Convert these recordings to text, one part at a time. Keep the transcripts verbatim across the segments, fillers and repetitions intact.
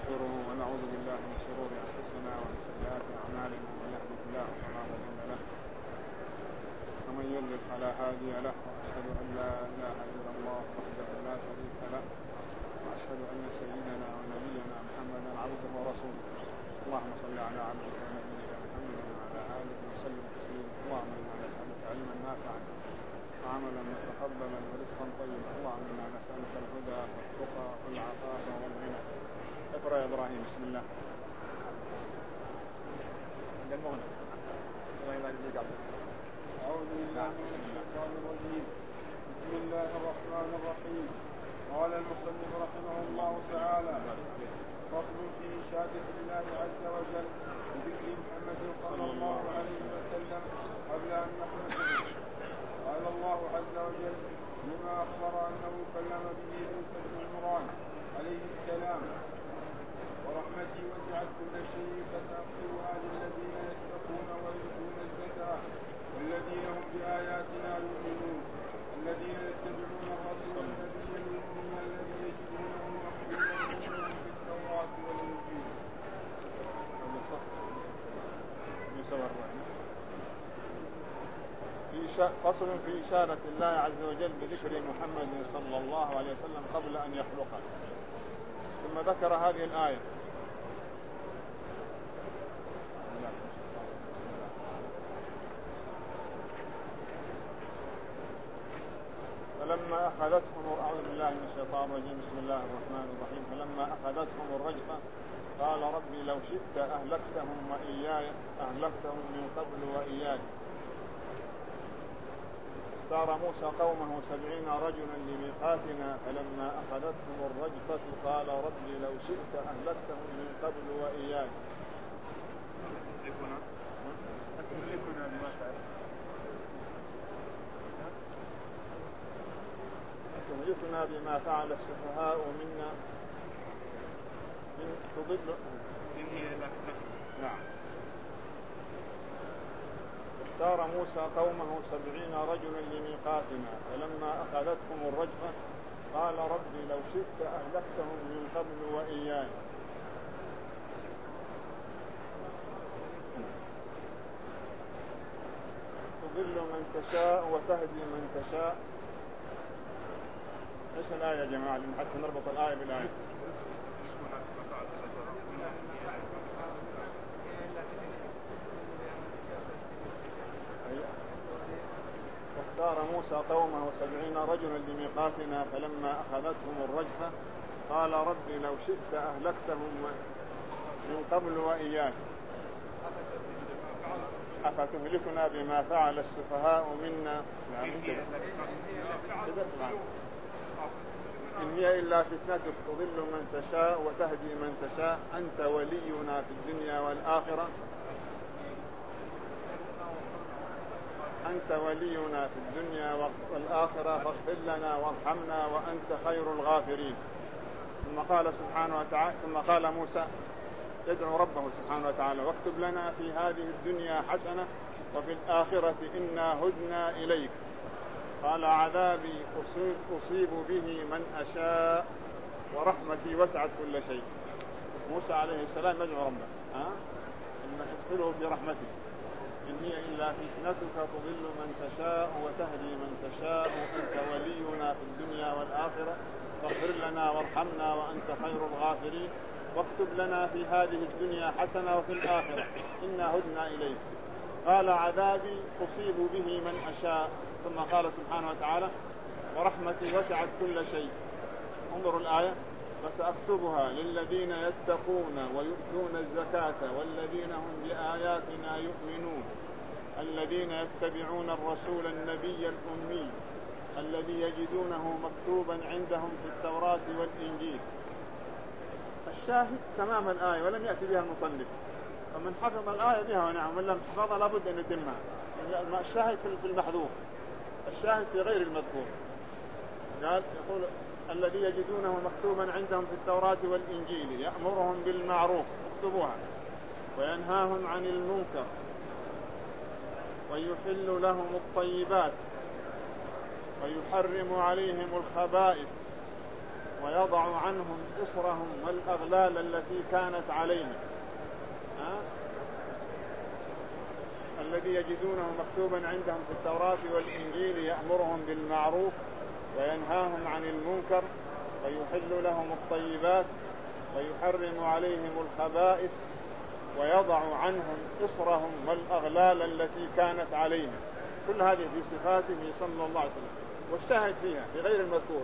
ونستغفره ونعوذ بالله من شرور أنفسنا ومن سيئات أعمالنا، من يهده الله فلا مضل له ومن يضلل فلا هادي له، وأشهد أن لا إله إلا الله وحده لا شريك له، وأشهد أن سيدنا ونبينا محمدا عبده ورسوله. اللهم صل على عبدك ونبيك محمد وعلى آله وسلم تسليما. اللهم إنا نسألك علما نافعا وعملا متقبلا ورزقا طيبا. اللهم إنا نسألك الهدى والتقى والعفاف والغنى. اقرأ يا إبراهيم. بسم الله. أعوذ بالله من الشيطان الرجيم. بسم الله الرحمن الرحيم. قال المصنف رحمه الله تعالى: فصل في شهادة الله عز وجل بذكر محمد صلى الله عليه وسلم قبل أن يحمده. قال الله عز وجل لما أخبر أنه كلم به عيسى بن عمران عليه السلام: ورحمتي وسعت كل شيء فسأغفرها للذين يتقون ويؤتون الزكاة والذين هم بآياتنا يؤمنون الذين يتبعون الرسول النبي الأمي الذي يجدونه مكتوبا عندهم في التوراة والإنجيل. فصل في إشارة الله عز وجل بذكر محمد صلى الله عليه وسلم قبل أن يخلقه، ثم ذكر هذه الآية: فلما أخذتهم أعوذ بالله من الشيطان الرجيم بسم الله الرحمن الرحيم فلما أخذتهم الرجفة قال ربي لو شئت أهلكتهم وإياي أهلكتهم من قبل وإياي. اختار موسى قومه سبعين رجلا لميقاتنا فلما أخذتهم الرجفة قال ربي لو شئت أهلكتهم من قبل وإياي. أتهلكنا بما فعل أتهلكنا بما فعل السفهاء منا إن تضل إن هي إلا فتنة. نعم. اختار موسى قومه سبعين رجلا لميقاتنا فلما أخذتهم الرجفة قال ربي لو شئت أهلكتهم من قبل وإياي. تضل من تشاء وتهدي من تشاء. ايش الآية يا جماعة حتى نربط الآية بالآية؟ اختار موسى قومه سبعين رجلا لميقاتنا فلما أخذتهم الرجفة قال ربي لو شئت أهلكتهم من قبل وإياك أفتهلكنا بما فعل السفهاء منا. إن هي إلا فتنتك تضل من تشاء وتهدي من تشاء أنت ولينا في الدنيا والآخرة أنت ولينا في الدنيا والآخرة فاغفر لنا وارحمنا وأنت خير الغافرين. ثم قال سبحانه وتعالى ثم قال موسى يدعو ربه سبحانه وتعالى: واكتب لنا في هذه الدنيا حسنة وفي الآخرة إنا هدنا إليك. قال عذابي أصيب, أصيب به من أشاء ورحمتي وسعت كل شيء. موسى عليه السلام يدعو ربه ها إن ادخله في رحمته إن هي إلا فتنتك تضل من تشاء وتهدي من تشاء أنت ولينا في الدنيا والآخرة فاغفر لنا وارحمنا وأنت خير الغافرين واكتب لنا في هذه الدنيا حسنة وفي الآخرة إنا هدنا إليك. قال عذابي أصيب به من أشاء. ثم قال سبحانه وتعالى: ورحمتي وسعت كل شيء. انظروا الآية: فسأكتبها للذين يتقون ويؤتون الزكاة والذين هم بآياتنا يؤمنون الذين يتبعون الرسول النبي الأمي الذي يجدونه مكتوبا عندهم في التوراة والإنجيل. الشاهد تمام الآية ولم يأتي بها المصنف، فمن حفظ الآية بها ونعم من لم حفظها لابد أن يتمها. الشاهد في المحذوف، الشاهد في غير المذكور. قال يقول الذي يجدونه مكتوبا عندهم في التوراة والإنجيل يأمرهم بالمعروف اكتبوها وينهاهم عن المنكر ويحل لهم الطيبات ويحرم عليهم الخبائث ويضع عنهم إصرهم والأغلال التي كانت عليهم. ها؟ الذي يجدونه مكتوبا عندهم في التوراة والإنجيل يأمرهم بالمعروف وينهاهم عن المنكر ويحل لهم الطيبات ويحرم عليهم الخبائث ويضع عنهم إصرهم والأغلال التي كانت عليهم. كل هذه في صفاته صلى الله عليه وسلم، والشاهد فيها في غير المذكور.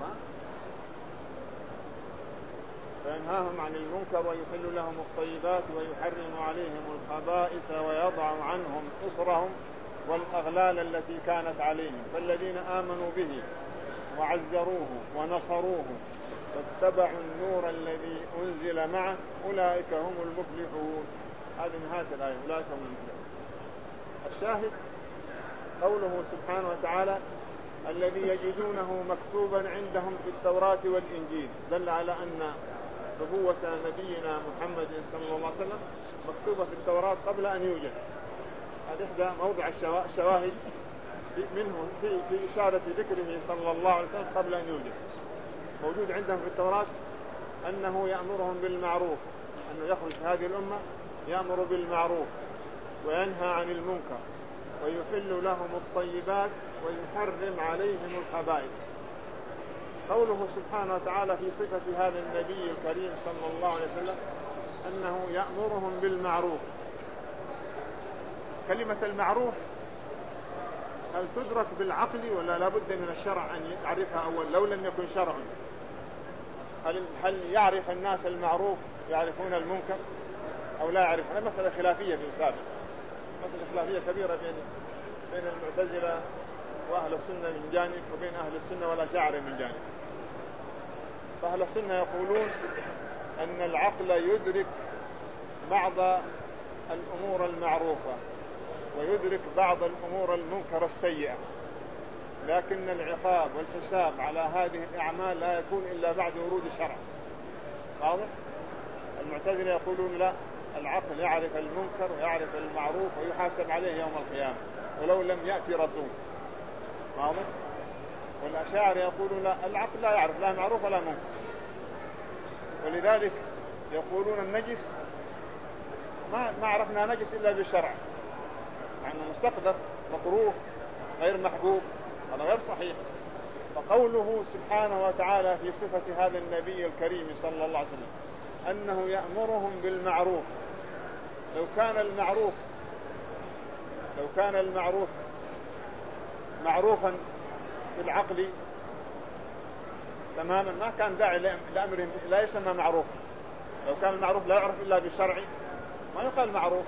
فينهاهم عن المنكر ويحل لهم الطيبات ويحرم عليهم الخبائث ويضع عنهم إصرهم والأغلال التي كانت عليهم. فالذين آمنوا به وعزروه ونصروه واتبعوا النور الذي أنزل معه أولئك هم المفلحون. هذه نهاية الآية، أولئك هم المفلحون. الشاهد قوله سبحانه وتعالى الذي يجدونه مكتوبا عندهم في التوراة والإنجيل، دل على أن نبوة نبينا محمد صلى الله عليه وسلم مكتوبة في التوراة قبل أن يوجد. هذا إحدى موضع الشواهد منه في, في إشارة ذكره صلى الله عليه وسلم قبل أن يوجد. موجود عندهم في التوراة أنه يأمرهم بالمعروف، أنه يخرج هذه الأمة يأمر بالمعروف وينهى عن المنكر ويحل لهم الطيبات ويحرم عليهم الخبائث. قوله سبحانه وتعالى في صفة هذا النبي الكريم صلى الله عليه وسلم أنه يأمرهم بالمعروف. كلمة المعروف هل تدرك بالعقل ولا لا بد من الشرع أن يعرفها أول لو لم يكن شرعا؟ هل, هل يعرف الناس المعروف يعرفون المنكر أو لا يعرف؟ هذه مسألة خلافية في السابق، مسألة خلافية كبيرة بين بين المعتزلة وأهل السنة من جانب وبين أهل السنة والأشاعرة من جانب. فأهل السنة يقولون أن العقل يدرك بعض الأمور المعروفة ويدرك بعض الأمور المنكرة السيئة، لكن العقاب والحساب على هذه الأعمال لا يكون إلا بعد ورود الشرع. واضح؟ المعتزلة يقولون لا، العقل يعرف المنكر ويعرف المعروف ويحاسب عليه يوم القيامة ولو لم يأتي رسول. واضح؟ والأشاعرة يقولون لا، العقل لا يعرف لا معروف ولا منكر، ولذلك يقولون النجس ما ما عرفنا نجس إلا بالشرع، يعني مستقدر مكروه غير محبوب، هذا غير صحيح. فقوله سبحانه وتعالى في صفة هذا النبي الكريم صلى الله عليه وسلم أنه يأمرهم بالمعروف، لو كان المعروف لو كان المعروف معروفا بالعقل تماما ما كان داعي لأمرهم لا يسمى معروف. لو كان المعروف لا يعرف إلا بالشرع ما يقال معروف.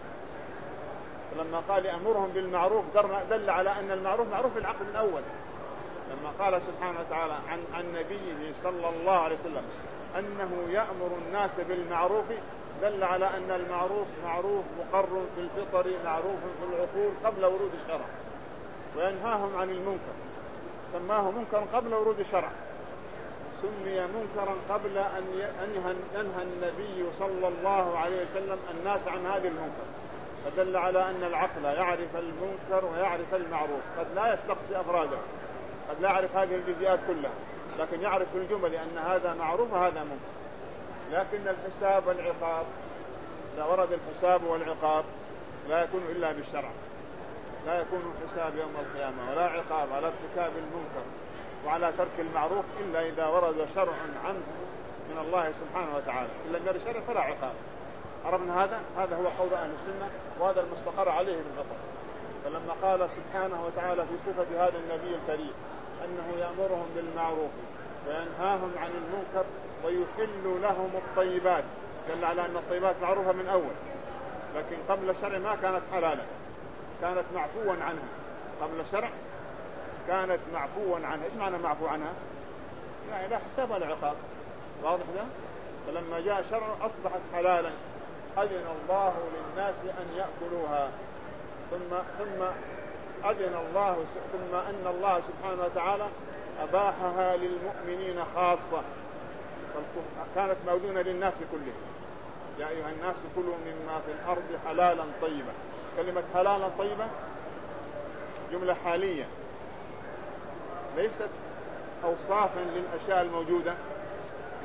لما قال يأمرهم بالمعروف دل على أن المعروف معروف بالعقل من أول. لما قال سبحانه وتعالى عن, عن نبيه صلى الله عليه وسلم أنه يأمر الناس بالمعروف دل على أن المعروف معروف مقرر في الفطر معروف في العقول قبل ورود الشرع، وينهاهم عن المنكر سماه منكرا قبل ورود الشرع، سمي منكرا قبل أن ينهى النبي صلى الله عليه وسلم الناس عن هذه المنكر. فدل على أن العقل يعرف المنكر ويعرف المعروف، قد لا يستقصي أفراده، قد لا يعرف هذه الجزئيات كلها، لكن يعرف في الجمل أن هذا معروف وهذا منكر. لكن الحساب والعقاب إذا ورد الحساب والعقاب لا يكون إلا بالشرع، لا يكون الحساب يوم القيامة ولا عقاب على ارتكاب المنكر وعلى ترك المعروف إلا إذا ورد شرع عنه من الله سبحانه وتعالى. إلا غير شرع فلا عقاب. عرفنا هذا؟ هذا هو قول أهل السنة وهذا المستقر عليه بالفطر. فلما قال سبحانه وتعالى في صفة هذا النبي الكريم أنه يأمرهم بالمعروف وينهاهم عن المنكر ويحل لهم الطيبات، دل على أن الطيبات معروفة من أول، لكن قبل الشرع ما كانت حلالا، كانت معفوا عنها. قبل الشرع كانت معفوا عنها. إيش معنى معفو عنها؟ يعني لا حساب ولا عقاب. واضح ده؟ فلما جاء الشرع أصبحت حلالا، أذن الله للناس أن يأكلوها، ثم ثم أذن الله ثم أن الله سبحانه وتعالى أباحها للمؤمنين خاصة، كانت موجودة للناس كلهم. يا أيها الناس كلوا مما في الأرض حلالا طيبا. كلمة حلالا طيبة جملة حالية ليست أوصافا للأشياء الموجودة،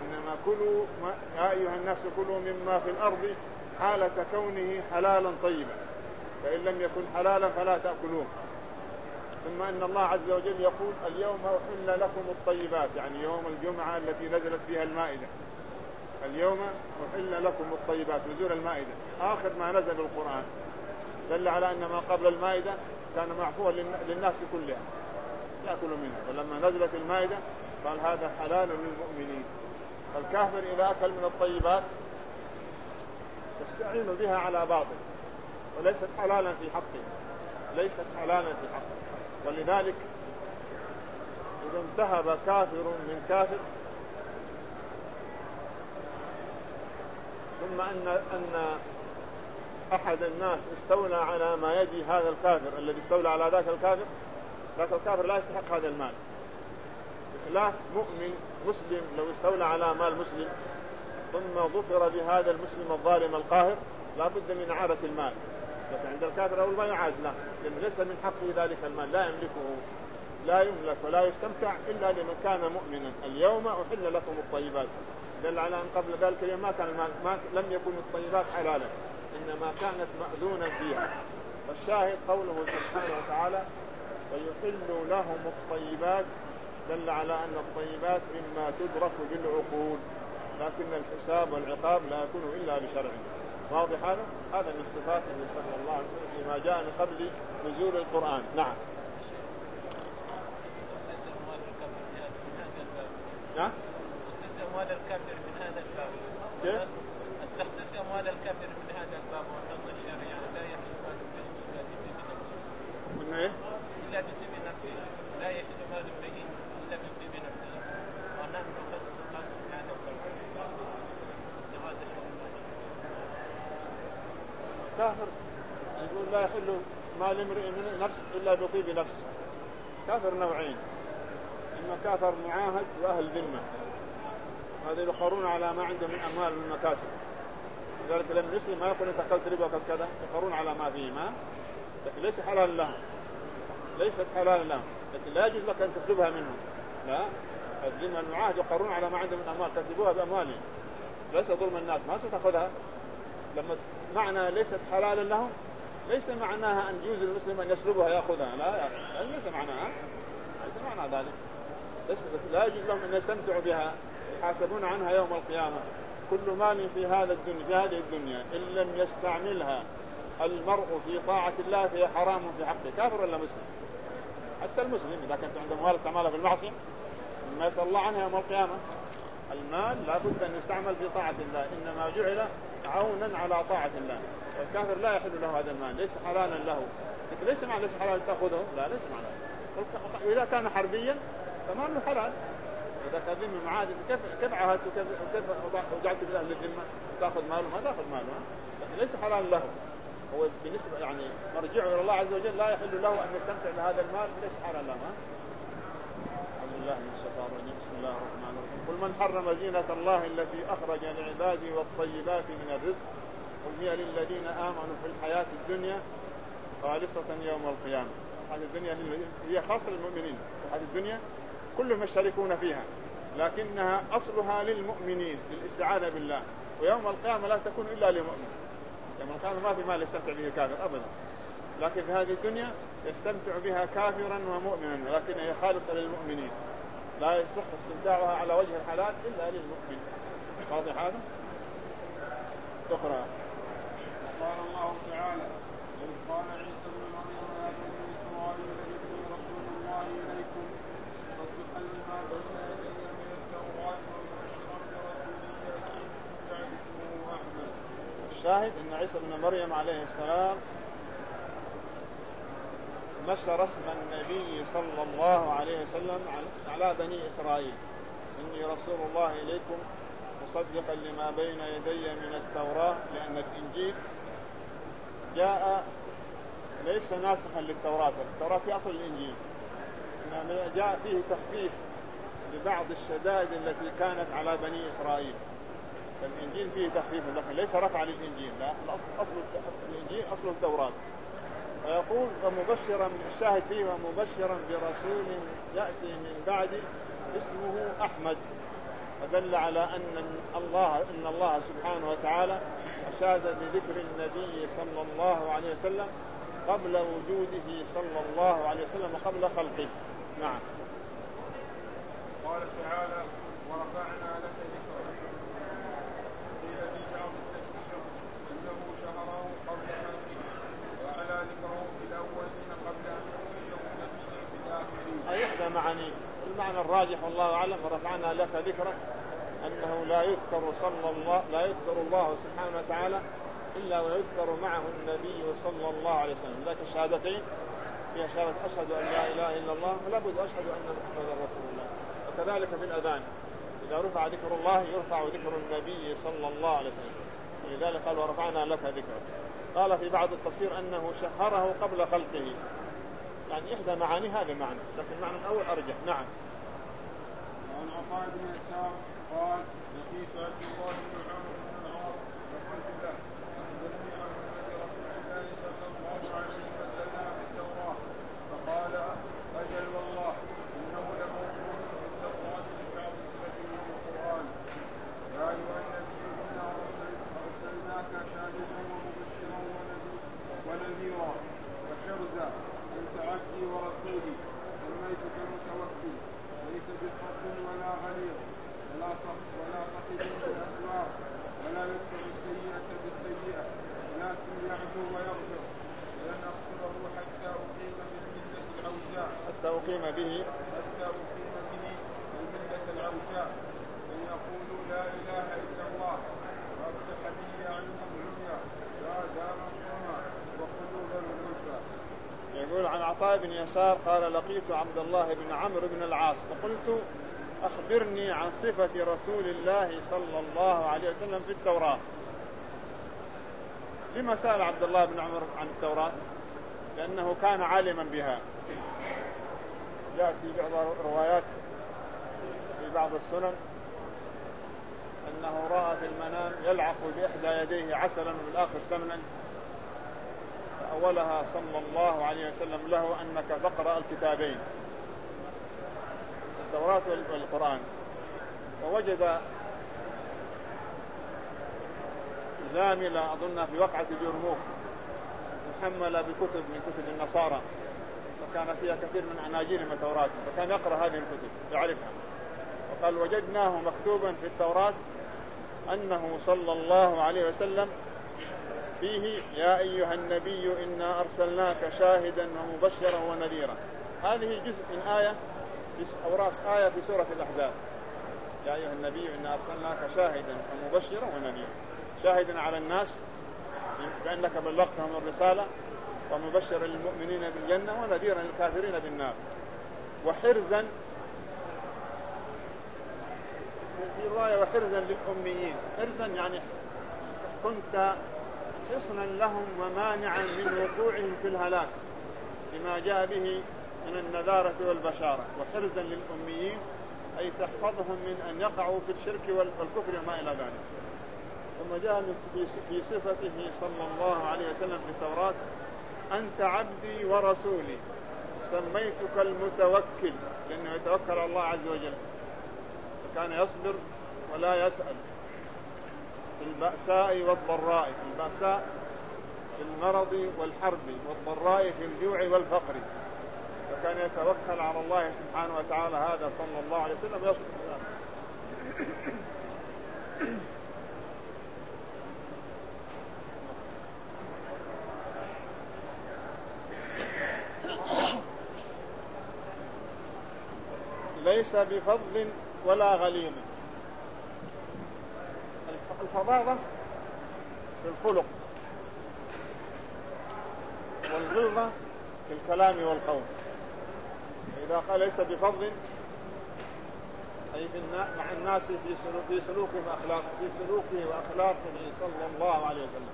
إنما كلوا يا أيها الناس كلوا مما في الأرض حالة كونه حلالا طيبا، فإن لم يكن حلالا فلا تأكلوه. ثم أن الله عز وجل يقول اليوم أحل لكم الطيبات، يعني يوم الجمعة التي نزلت فيها المائدة، اليوم أحل لكم الطيبات، نزول المائدة آخر ما نزل القرآن، دل على أن ما قبل المائدة كان معفوا للناس كلها يأكلوا منها، ولما نزلت المائدة قال هذا حلال للمؤمنين. فالكافر إذا أكل من الطيبات يستعين بها على باطل وليست حلالا في حقه، ليست حلالا في حقه. ولذلك إذا انتهب كافر من كافر ثم أن أن أحد الناس استولى على ما يدي هذا الكافر الذي استولى على ذاك الكافر، ذاك الكافر لا يستحق هذا المال، بخلاف مؤمن مسلم لو استولى على مال مسلم ثم ظفر بهذا المسلم الظالم القاهر لا بد من إعادة المال، لكن عند الكافر أول ما يعاد له، لأنه ليس من حقه ذلك المال، لا يملكه، لا يملك ولا يستمتع إلا لمن كان مؤمنا. اليوم أحل لكم الطيبات، دل على أن قبل ذلك اليوم ما كان المال، ما لم يكن الطيبات حلالا، إنما كانت مأذونا فيها. فالشاهد قوله سبحانه وتعالى ويحل لهم الطيبات، دل على أن الطيبات مما تدرك بالعقول، لكن الحساب والعقاب لا يكون إلا بشرع. واضح هذا؟ هذا من صفاته صلى الله عليه وسلم فيما جاء من قبل نزول القرآن. نعم. نعم. تخصيص أموال الكافر من هذا الباب. كيف؟ التخصيص أموال الكافر من هذا الباب والنص الشرعي يعني لا يحل مال امرئ إلا بطيب نفسه. من إيه؟ إلا بطيب نفسه، لا يحل مال امرئ إلا بطيب نفسه. ونحن نخصص الناس من هذا الباب. جواز الحل. كافر يقول لا يحل مال امرئ من نفس إلا بطيب نفس. كافر نوعين، إما كافر معاهد وأهل ذمة، هذا يقرون على ما عنده من أموال من مكاسب، لذلك لما يسلم ما يقول انت أكلت ربا وكذا كذا، يقرون على ما فيه ما، لكن ليس حلال لهم، ليست حلال لهم، لكن لا يجوز لك أن تسلبها منهم، لا. الذمة المعاهد يقرون على ما عنده من أموال كسبوها بأموالهم، ليس ظلم الناس، ما تأخذها. لما معنى ليست حلالا لهم ليس معناها أن يجوز المسلم أن يسلبها يأخذها، لا، ليس معناها، ليس معنى ذلك. لا يجوز لهم أن يستمتعوا بها، يحاسبون عنها يوم القيامة. كل مال في هذا الدنيا في هذه الدنيا إن لم يستعملها المرء في طاعة الله فهي حرام في حقه، كافر ولا مسلم. حتى المسلم إذا كانت عنده أموال استعمالها في المعصية مما يسأل الله عنها يوم القيامة. المال لا بد أن يستعمل في طاعة الله، إنما جعل عونا على طاعة الله. والكافر لا يحل له هذا المال، ليس حلالا له، لكن ليس معنى ليس حلال تأخذه، لا، ليس معنى. وإذا كان حربيا فماله حلال. إذا كان ذمة معاهد كيف كيف عاهدت وكيف كيف وجعت بأهل الذمة تأخذ ماله؟ ما تأخذ ماله، لكن ليس حلال له. هو بالنسبة يعني مرجعه إلى الله عز وجل، لا يحل له أن يستمتع بهذا المال، ليس حلال له. الحمد لله من الشيطان الرجيم. بسم الله الرحمن الرحيم. قل من حرم زينة الله التي أخرج لعباده والطيبات من الرزق قل هي للذين آمنوا في الحياة الدنيا خالصة يوم القيامة. هذه الدنيا هي خاصة للمؤمنين، وهذه الدنيا كلهم يشتركون فيها، لكنها أصلها للمؤمنين للاستعانة بالله، ويوم القيامة لا تكون إلا للمؤمن. يوم القيامة ما في مال يستمتع به كافر أبدا، لكن في هذه الدنيا يستمتع بها كافرا ومؤمنا، لكن هي خالصة للمؤمنين، لا يصح استمتاعها على وجه الحلال إلا للمؤمن. واضح هذا؟ أخرى. قال الله تعالى إذ قال عيسى ابن مريم يا بني إسرائيل إني رسول الله إليكم مصدقا لما بين يدي من التوراة ومبشرا برسول يأتي من بعد اسمه أحمد. الشاهد أن عيسى ابن مريم عليه السلام نشر اسم النبي صلى الله عليه وسلم على بني إسرائيل، إني رسول الله إليكم مصدقا لما بين يدي من التوراة، لأن الإنجيل جاء ليس ناسخا للتوراة، التوراة في أصل الإنجيل، إنما جاء فيه تخفيف لبعض الشدائد التي كانت على بني إسرائيل. الإنجيل فيه تخفيف لكن ليس رفع للإنجيل، لا، الأصل أصل الإنجيل أصل التوراة. ويقول ومبشرا، الشاهد فيه ومبشرا برسول يأتي من بعد اسمه أحمد. فدل على أن الله إن الله سبحانه وتعالى أشاد بذكر النبي صلى الله عليه وسلم قبل وجوده صلى الله عليه وسلم وقبل خلقه. نعم. قال تعالى ورفعنا لك ذكرك. قيل في بعض التفسير انه شهره قبل خلقه وعلى ذكره في الاولين قبل ان يكون نبيا في الاخرين. اي احدى معاني. المعنى الراجح والله اعلم ورفعنا لك ذكرك انه لا يذكر صلى الله لا يذكر الله سبحانه وتعالى الا ويذكر معه النبي صلى الله عليه وسلم. ذاك الشهادتين فيها شهادة أشهد أن لا إله إلا الله ولا بد أشهد أن محمدا رسول الله. وكذلك في الأذان إذا رفع ذكر الله يرفع ذكر النبي صلى الله عليه وسلم. ولذلك قال ورفعنا لك ذكرك. قال في بعض التفسير أنه شهره قبل خلقه، يعني إحدى معاني هذا المعنى، لكن المعنى الأول أرجح. نعم. وعن عطاء بن يسار قال لقيت عبد الله بن عمرو بن العاص فقلت له أخبرني عن محمد رسول الله صلى الله عليه وسلم في التوراة. فقال أجل والله إنه لموجود في التوراة ببعض صفته من القرآن. يا أيها النبي إنا أرسلناك شاهدا ومبشرا ونذيرا وحرزا أنت عبدي ورسولي سميتك المتوكل ليس بفضل ولا غليظ ولا صخب ولا صخب بالأسواق ولا يكتب السيئة بالسيئة ولكن يعفو ويغفر ولن أغفره حتى أقيم بالملة العوجاء حتى أقيم به حتى أقيم به الملة العوجاء أن يقولوا لا إله إلا الله وأفتح به عنهم العمياء وآذانا الصماء وقلوبا غلفا. يقول عن عطاء بن يسار قال لقيت عبد الله بن عمرو بن العاص فقلت أخبرني عن صفة رسول الله صلى الله عليه وسلم في التوراة. لما سأل عبد الله بن عمرو عن التوراة؟ لأنه كان عالما بها. جاء في بعض الروايات في بعض السنن أنه رأى في المنام يلعق بإحدى يديه عسلا وبالآخر سمنا، فأولها صلى الله عليه وسلم له أنك تقرأ الكتابين التوراة والقرآن. ووجد زاملة أظن في وقعة اليرموك محملة بكتب من كتب النصارى، وكان فيها كثير من أناجيل وتوراة، فكان يقرأ هذه الكتب يعرفها. وقال وجدناه مكتوبا في التوراة أنه صلى الله عليه وسلم فيه يا أيها النبي إنا أرسلناك شاهدا ومبشرا ونذيرا. هذه جزء من آية أو رأس آية في سورة الأحزاب. يا أيها النبي إنا أرسلناك شاهدا ومبشرا ونذيرا، شاهدا على الناس بأنك بلغتهم الرسالة، ومبشرا للمؤمنين بالجنة، ونذيرا للكافرين بالنار. وحرزا في رواية وحرزا للأميين. حرزا يعني كنت حصنا لهم ومانعا من وقوعهم في الهلاك بما جاء به من النذارة والبشارة. وحرزا للأميين أي تحفظهم من أن يقعوا في الشرك والكفر وما إلى ذلك. ثم جاء في صفته صلى الله عليه وسلم في التوراة أنت عبدي ورسولي سميتك المتوكل، لأنه يتوكل على الله عز وجل، فكان يصبر ولا يسأل في البأساء والضراء، في البأساء في المرض والحرب، والضراء في الجوع والفقر، فكان يتوكل على الله سبحانه وتعالى. هذا صلى الله عليه وسلم يصبر. ليس بفظ ولا غليظ. الفظاظة في الخلق، والغلظة في الكلام والقول. إذا قال ليس بفظ أي مع الناس في سلوكه وأخلاقه في سلوكه وأخلاقه صلى الله عليه وسلم،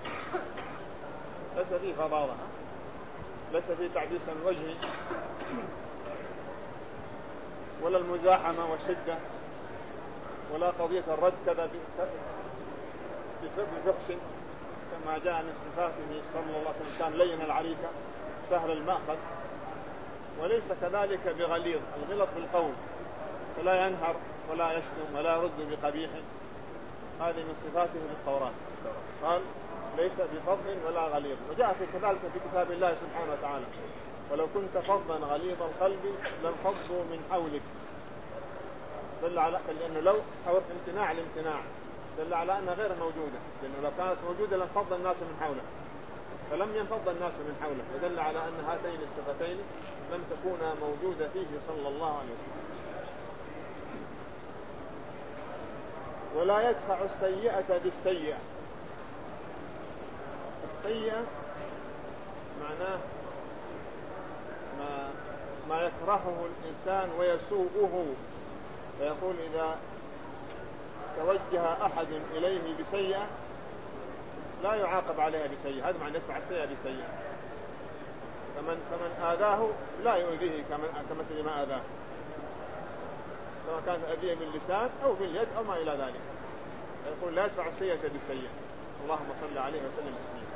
ليس فيه فظاظة، ليس فيه تعبيس الوجه ولا المزاحمة والشدة ولا قضية الرد كذا بفحش، كما جاء من صفاته صلى الله عليه وسلم كان لين العريكة سهل المأخذ. وليس كذلك بغليظ، الغلظ بالقول فلا ينهر ولا يشتم ولا يرد بقبيح، هذه من صفاته في التوراة. قال ليس بفظ ولا غليظ. وجاء في كذلك في كتاب الله سبحانه وتعالى ولو كنت فظا غليظ القلب لانفضوا من حولك. دل على لأنه لو أو امتناع الامتناع دل على أنها غير موجودة، لأنه لو كانت موجودة لانفض الناس من حوله، فلم ينفض الناس من حوله، ودل على أن هاتين الصفتين لم تكونا موجودة فيه صلى الله عليه وسلم. ولا يدفع السيئة بالسيئة. السيئة معناه ما, ما يكرهه الإنسان ويسوءه، فيقول إذا توجه أحد إليه بسيئة لا يعاقب عليها بسيئة، هذا معنى يدفع السيئة بسيئة. فمن, فمن آذاه لا يؤذيه كمثل ما آذاه، سواء كانت أذية باللسان أو باليد أو ما إلى ذلك. يقول لا يدفع السيئة بالسيئة، اللهم صل عليه وسلم تسليما.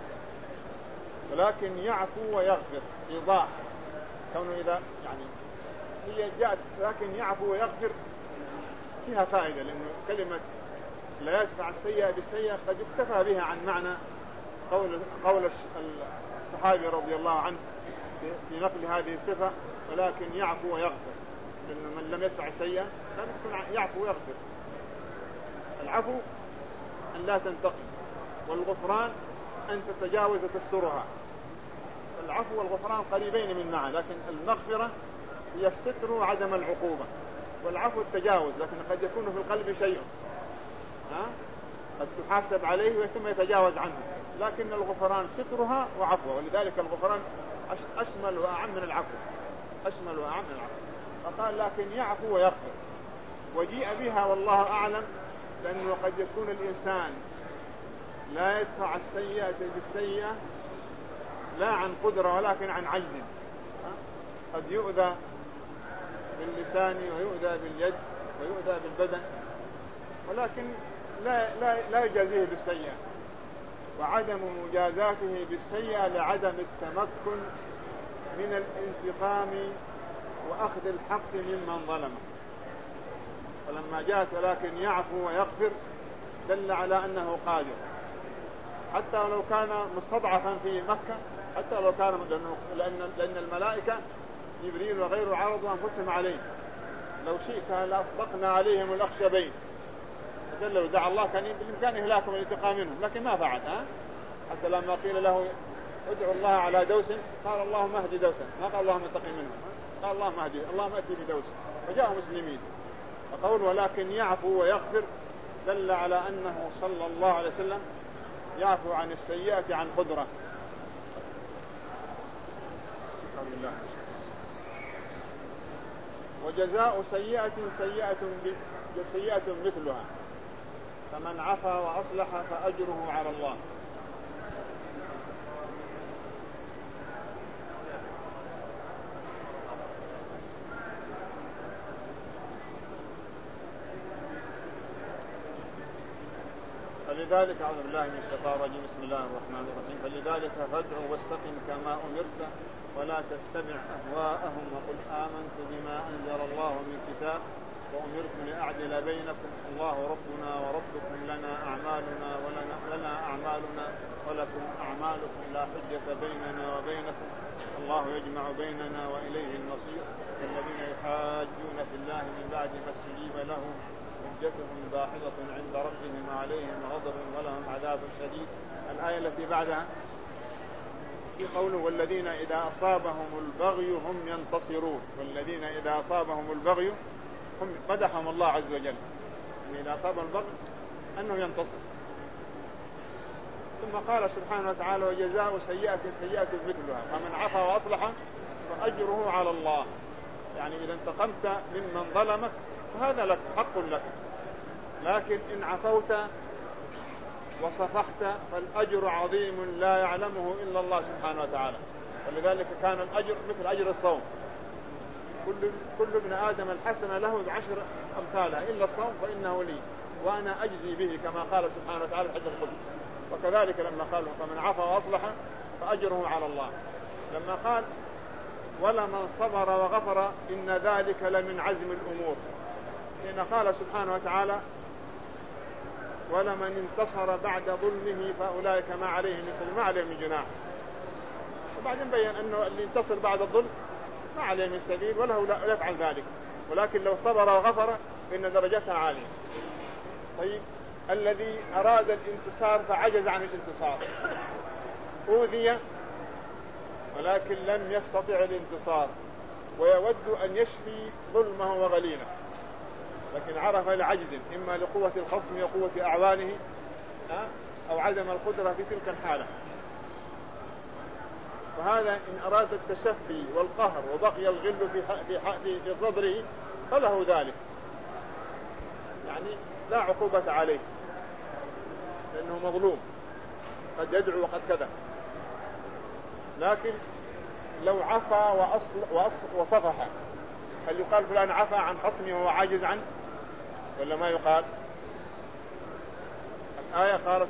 ولكن يعفو ويغفر، إيضاح كونه إذا يعني هي جاءت لكن يعفو ويغفر فيها فائدة، لأنه كلمة لا يدفع السيئة بالسيئة قد اكتفى بها عن معنى قول, قول الصحابي رضي الله عنه في نقل هذه الصفة، ولكن يعفو ويغفر، لأن من لم يدفع السيئة لم يكن يعفو ويغفر. العفو أن لا تنتقم، والغفران أن تتجاوز تسترها. العفو والغفران قريبين من معا، لكن المغفرة هي الستر وعدم العقوبة، والعفو التجاوز، لكن قد يكون في القلب شيء ها؟ قد تحاسب عليه ثم يتجاوز عنه، لكن الغفران سترها وعفوها، ولذلك الغفران أشمل وأعم من العفو، أشمل وأعم من العفو. فقال لكن يعفو ويغفر، وجيء بها والله أعلم لأنه قد يكون الإنسان لا يدفع السيئة بالسيئة لا عن قدرة ولكن عن عجز، قد يؤذى باللسان ويؤذى باليد ويؤذى بالبدن، ولكن لا, لا, لا يجازيه بالسيئة. وعدم مجازاته بالسيئة لعدم التمكن من الانتقام وأخذ الحق ممن ظلمه. فلما جاءت ولكن يعفو ويغفر دل على أنه قادر، حتى لو كان مستضعفا في مكة، حتى لو كان لأن, لأن الملائكة جبريل وغيره عرضوا أنفسهم عليه، لو شئت لأطبقنا عليهم الأخشبين، دلوا دعا الله كان بإمكانه إهلاكهم والانتقام منهم، لكن ما فعل. ها؟ حتى لما قيل له ادعوا الله على دوس قال اللهم اهدي دوسا، ما قال اللهم انتقم منهم، قال اللهم اهدي، اللهم اتي بدوس، فجاءوا مسلمين. فقول ولكن يعفو ويغفر دل على أنه صلى الله عليه وسلم يعفو عن السيئة عن قدرة. وجزاء سيئة سيئة سيئة مثلها، فمن عفا وأصلح فأجره على الله. فلذلك أعوذ بالله من الشيطان الرجيم، بسم الله الرحمن الرحيم. فلذلك فادع واستقم كما أمرت ولا تتبع أهواءهم وقل آمنت بما أنزل الله من كتاب وأمرت لأعدل بينكم الله ربنا وربكم لنا أعمالنا ولنا لنا أعمالنا ولكم أعمالكم لا حجة بيننا وبينكم الله يجمع بيننا وإليه المصير. الذين يحاجون في الله من بعد ما استجيب له حجتهم باحظة عند ربهم عليهم غضب ولهم عذاب شديد. الآية التي بعدها في قوله والذين إذا أصابهم البغي هم ينتصرون. والذين إذا أصابهم البغي هم مدحهم الله عز وجل، يعني إذا أصابهم البغي أنه ينتصر. ثم قال سبحانه وتعالى وجزاء سيئة سيئة مثلها فمن عفا وأصلح فأجره على الله. يعني إذا انتقمت ممن ظلمك فهذا لك حق لك، لكن إن عفوت وصفحت فالأجر عظيم لا يعلمه إلا الله سبحانه وتعالى. ولذلك كان الأجر مثل أجر الصوم، كل, كل ابن آدم الحسنة له بعشر أمثالها إلا الصوم فإنه لي وأنا أجزي به كما قال سبحانه وتعالى في الحديث القدسي. وكذلك لما قال فمن عفا وأصلح فأجره على الله، لما قال ولمن صبر وغفر إن ذلك لمن عزم الأمور، حين قال سبحانه وتعالى ولمن انتصر بعد ظلمه فأولئك ما عليهم من سبيل، ما عليهم من جناح. وبعدين بين أنه اللي انتصر بعد الظلم ما عليه من سبيل وله لا يفعل ذلك، ولكن لو صبر وغفر فإن درجتها عالية. طيب الذي أراد الانتصار فعجز عن الانتصار، أوذي ولكن لم يستطع الانتصار، ويود أن يشفي ظلمه وغليله، لكن عرف لعجز، إما لقوة الخصم وقوة أعوانه أو عدم القدرة في تلك الحالة. فهذا إن أراد التشفي والقهر وبقي الغل في في في, في صدره فله ذلك، يعني لا عقوبة عليه لأنه مظلوم، قد يدعو وقد كذا. لكن لو عفا وأصل وأصل وصفح، هل يقال فلان عفا عن خصمه وهو عاجز عنه ولا ما يقال؟ الآية قالت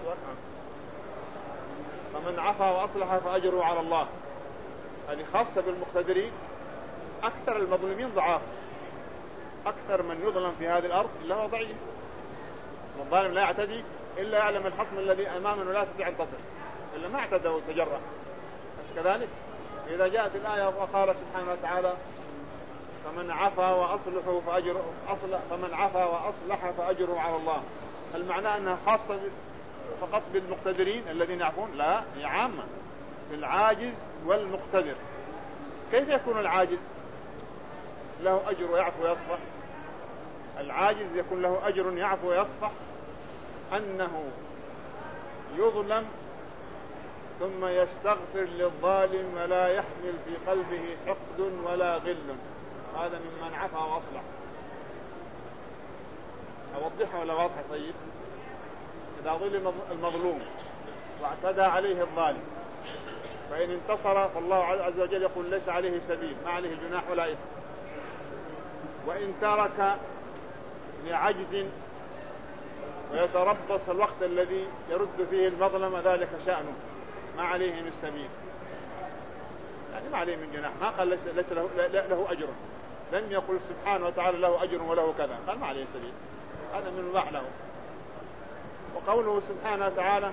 فمن عفا وأصلح فأجره على الله، هذه خاصة بالمقتدرين. أكثر المظلومين ضعاف، أكثر من يظلم في هذه الأرض إلا هو ضعيف. الظالم لا يعتدي إلا يعلم الخصم الذي أمامه لا يستطيع أن تصل، إلا ما اعتدى وتجرأ، مش كذلك؟ إذا جاءت الآية وقال سبحانه وتعالى فمن عفا وأصلح فأجره أصلح فمن عفا وأصلح فأجره على الله، هل معناه أنها خاصة فقط بالمقتدرين الذين يعفون؟ لا، هي عامة بالعاجز والمقتدر. كيف يكون العاجز له أجر ويعفو ويصفح؟ العاجز يكون له أجر يعفو ويصفح أنه يظلم ثم يستغفر للظالم ولا يحمل في قلبه حقد ولا غل، هذا ممن عفا وأصلح. أوضحها ولا واضحة؟ طيب إذا ظلم المظلوم واعتدى عليه الظالم فإن انتصر فالله عز وجل يقول ليس عليه سبيل، ما عليه جناح ولا إثم. وإن ترك لعجز ويتربص الوقت الذي يرد فيه المظلم ذلك شأنه، ما عليه من سبيل، يعني ما عليه من جناح. ما قال ليس, ليس له, له أجر، لم يقل سبحانه وتعالى له أجر وله كذا، قال ما عليه سبيل، هذا من مباح له. وقوله سبحانه وتعالى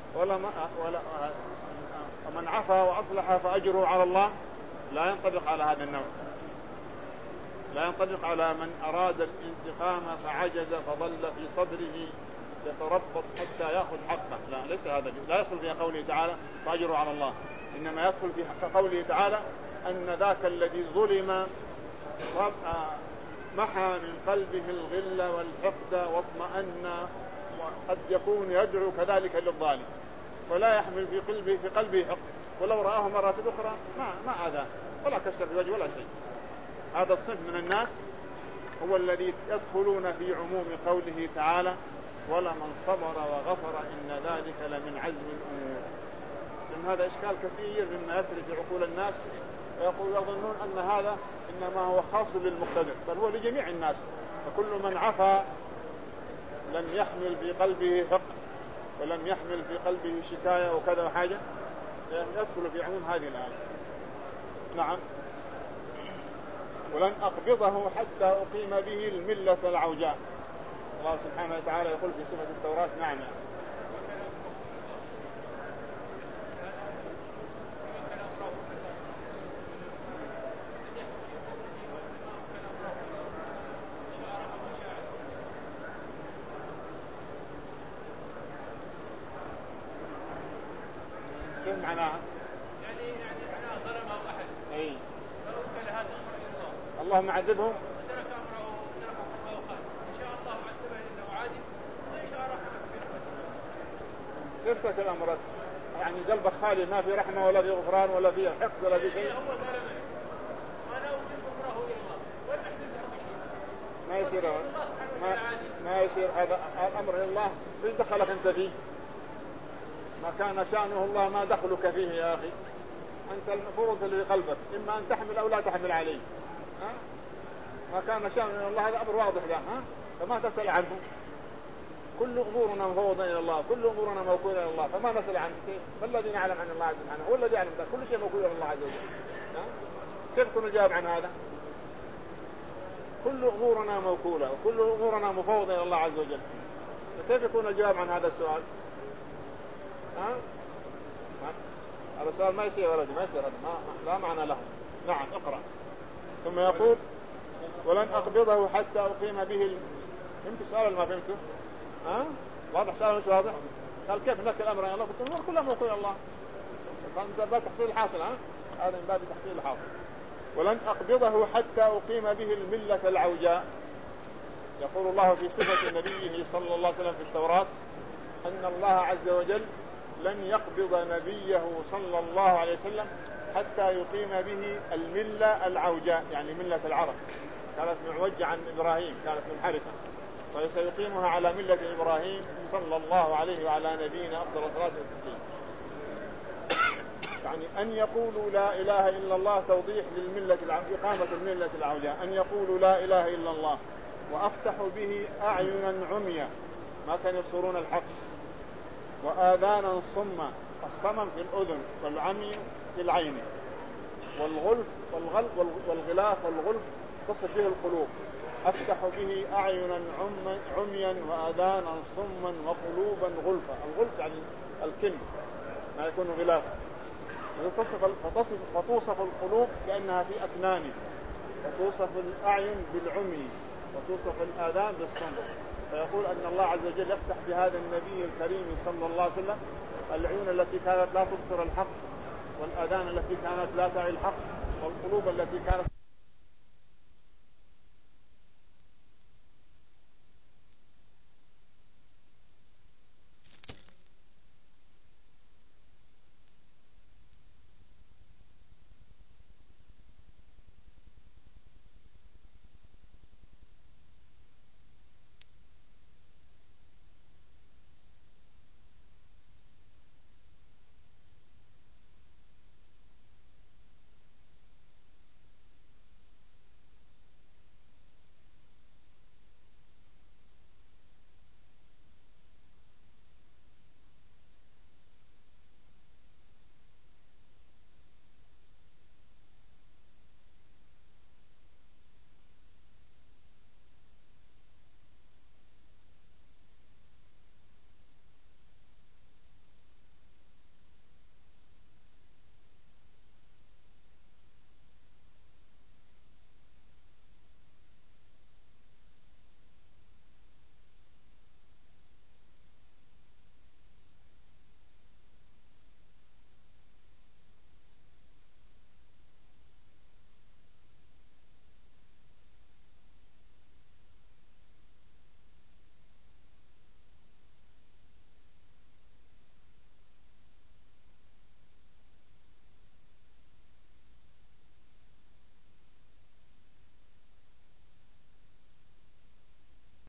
ومن عفا وأصلح فأجره على الله لا ينطبق على هذا النوع، لا ينطبق على من أراد الانتقام فعجز فظل في صدره يتربص حتى يأخذ حقه، لا ليس هذا، لا يدخل في قوله تعالى فأجره على الله، إنما يدخل في قوله تعالى أن ذاك الذي ظلم محى من قلبه الغل والحقد واطمأن، وقد يكون يدعو كذلك للظالم ولا يحمل في قلبه في قلبه حقد، ولو رآه مرة أخرى ما ما أذى ولا كسر بوجه ولا شيء. هذا الصنف من الناس هو الذي يدخلون في عموم قوله تعالى ولمن صبر وغفر إن ذلك لمن عزم الأمور. لأن هذا إشكال كثير مما يسري في عقول الناس، ويقول يظنون أن هذا إنما هو خاص بالمقتدر، بل هو لجميع الناس. فكل من عفا لم يحمل في قلبه حق ولم يحمل في قلبه شكاية وكذا وحاجة يدخل في عموم هذه الآية. نعم. ولن أقبضه حتى أقيم به الملة العوجاء. الله سبحانه وتعالى يقول في صفة التوراة نعم. كيف معناها؟ يعني يعني معناها ظلمه أحد. أي. فوكل هذا أمر الله. اللهم عذبهم. وترك أمره تركه الله خالد. إن شاء الله عذبه إنه عادل، وإن شاء رحمه في رحمته. كيف ترك الأمر؟ يعني قلبك خالي ما في رحمة ولا في غفران ولا في حقد ولا في شيء. هو ظلمه. وأنا أوجب أمره إلى الله. والنحن ما يصير ما, ما يصير هذا الأمر إلى الله. ايش دخلك أنت فيه؟ ما كان شأنه الله ما دخلك فيه يا أخي. أنت المفروض اللي في قلبك إما أن تحمل أو لا تحمل عليه. ها؟ ما كان شأنه الله هذا أمر واضح ده، ها؟ فما تسأل عنه. كل أمورنا مفوضة إلى الله، كل أمورنا موكولة إلى الله، فما نسأل عنه. ما الذي نعلم عن الله سبحانه؟ هو الذي يعلم ده، كل شيء موكول إلى الله عز وجل. ها؟ كيف كنا نجاوب عن هذا؟ كل أمورنا موكولة وكل أمورنا مفوضة إلى الله عز وجل. فكيف يكون الجواب عن هذا السؤال؟ ها؟ هذا السؤال ما يصير ولدي ما يصير، ما لا معنى له. نعم اقرأ. ثم يقول ولن أقبضه حتى أقيم به ال... فهمت السؤال ما فهمته؟ ها؟ واضح سؤال مش واضح؟ قال كيف نك الأمر يا الله؟ قلت الأمور كلها موكولة الله. هذا باب تحصيل الحاصل. ها؟ هذا من باب تحصيل الحاصل. ولن أقبضه حتى أقيم به الملة العوجاء. يقول الله في صفة نبيه صلى الله عليه وسلم في التوراة أن الله عز وجل لن يقبض نبيه صلى الله عليه وسلم حتى يقيم به الملة العوجاء، يعني ملة العرب كانت معوجة عن إبراهيم، كانت منحرفة، فسيقيمها على ملة إبراهيم صلى الله عليه وعلى نبينا أفضل الصلاة والتسليم. يعني أن يقولوا لا إله إلا الله توضيح للملة إقامة الملة العوجاء، أن يقولوا لا إله إلا الله وأفتح به أعينا عميا ما كانوا يبصرون الحق، وآذانا صما، الصمم في الأذن والعمي في العين، والغلف والغلف والغلاف والغلف تصف به القلوب. أفتح به أعينا عميا وآذانا صما وقلوبا غلفا. الغلف يعني الكن ما يكون غلافا. فتصف, فتصف القلوب كأنها في أكنانه، وتوصف الأعين بالعمي، وتوصف الآذان بالصم. فيقول أن الله عز وجل يفتح بهذا النبي الكريم صلى الله عليه وسلم العيون التي كانت لا تبصر الحق، والآذان التي كانت لا تعي الحق، والقلوب التي كانت